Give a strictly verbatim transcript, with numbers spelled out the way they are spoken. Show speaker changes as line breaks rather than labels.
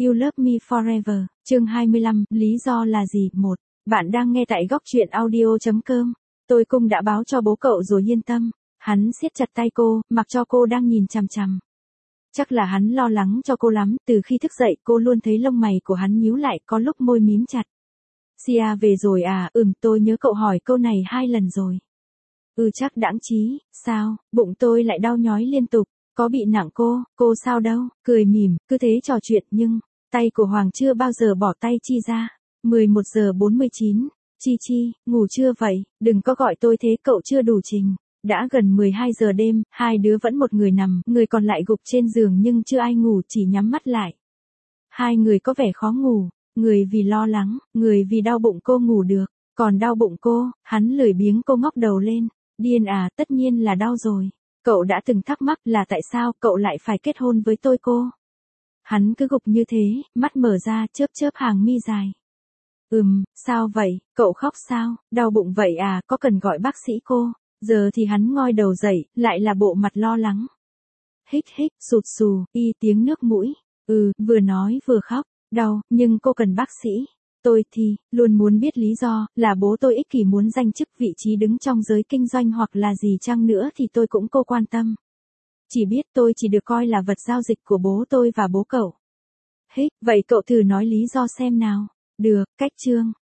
You Love Me Forever, chương hai mươi lăm, lý do là gì? một. Bạn đang nghe tại góc truyện audio chấm com. Tôi cũng đã báo cho bố cậu rồi yên tâm. Hắn siết chặt tay cô, mặc cho cô đang nhìn chằm chằm. Chắc là hắn lo lắng cho cô lắm, từ khi thức dậy cô luôn thấy lông mày của hắn nhíu lại, có lúc môi mím chặt. Sia về rồi à? Ừm, tôi nhớ cậu hỏi câu này hai lần rồi. Ừ chắc đãng trí, sao, bụng tôi lại đau nhói liên tục, có bị nặng cô, cô sao đâu, cười mỉm, cứ thế trò chuyện nhưng, tay của Hoàng chưa bao giờ bỏ tay Chi ra. mười một giờ bốn mươi chín, Chi Chi, ngủ chưa vậy, đừng có gọi tôi thế cậu chưa đủ trình. Đã gần mười hai giờ đêm, hai đứa vẫn một người nằm, người còn lại gục trên giường nhưng chưa ai ngủ, chỉ nhắm mắt lại. Hai người có vẻ khó ngủ, người vì lo lắng, người vì đau bụng cô ngủ được, còn đau bụng cô, hắn lười biếng cô ngóc đầu lên. Điên à, tất nhiên là đau rồi. Cậu đã từng thắc mắc là tại sao cậu lại phải kết hôn với tôi cô? Hắn cứ gục như thế, mắt mở ra chớp chớp hàng mi dài. Ừm, sao vậy, cậu khóc sao, đau bụng vậy à, có cần gọi bác sĩ cô? Giờ thì hắn ngoi đầu dậy, lại là bộ mặt lo lắng. Hích hích, sụt sù, y tiếng nước mũi. Ừ, vừa nói vừa khóc, đau, nhưng cô cần bác sĩ. Tôi thì, luôn muốn biết lý do, là bố tôi ích kỷ muốn giành chức vị trí đứng trong giới kinh doanh hoặc là gì chăng nữa thì tôi cũng cô quan tâm. Chỉ biết tôi chỉ được coi là vật giao dịch của bố tôi và bố cậu. Hích, vậy cậu thử nói lý do xem nào. Được, cách chương.